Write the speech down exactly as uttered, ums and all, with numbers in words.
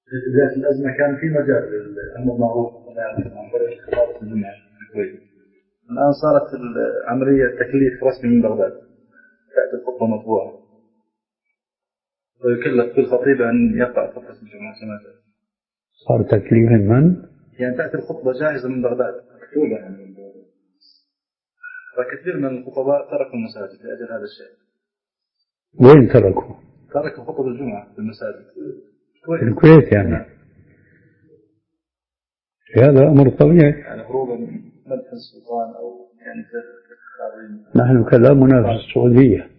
بداية الأزمة كان في مجال للأمر المعروف عن طريق خطابة الجمعة في الكويت. الآن صارت العملية تكليف رسمي من بغداد، تأتي الخطبة مطبوعة ويكلف كل خطيب أن يقرأ خطبة الجمعة كما تأتي. صار تكليف من؟ يعني تأتي الخطبة جاهزة من بغداد مكتوبة يعني. فكثير من الخطباء تركوا المساجد لأجل هذا الشيء. وين تركوا؟ تركوا خطب الجمعة في المساجد في الكويت يعني. هذا أمر طبيعي يعني هروبا من مدح السلطان أو يعني نحن كلامنا في السعودية.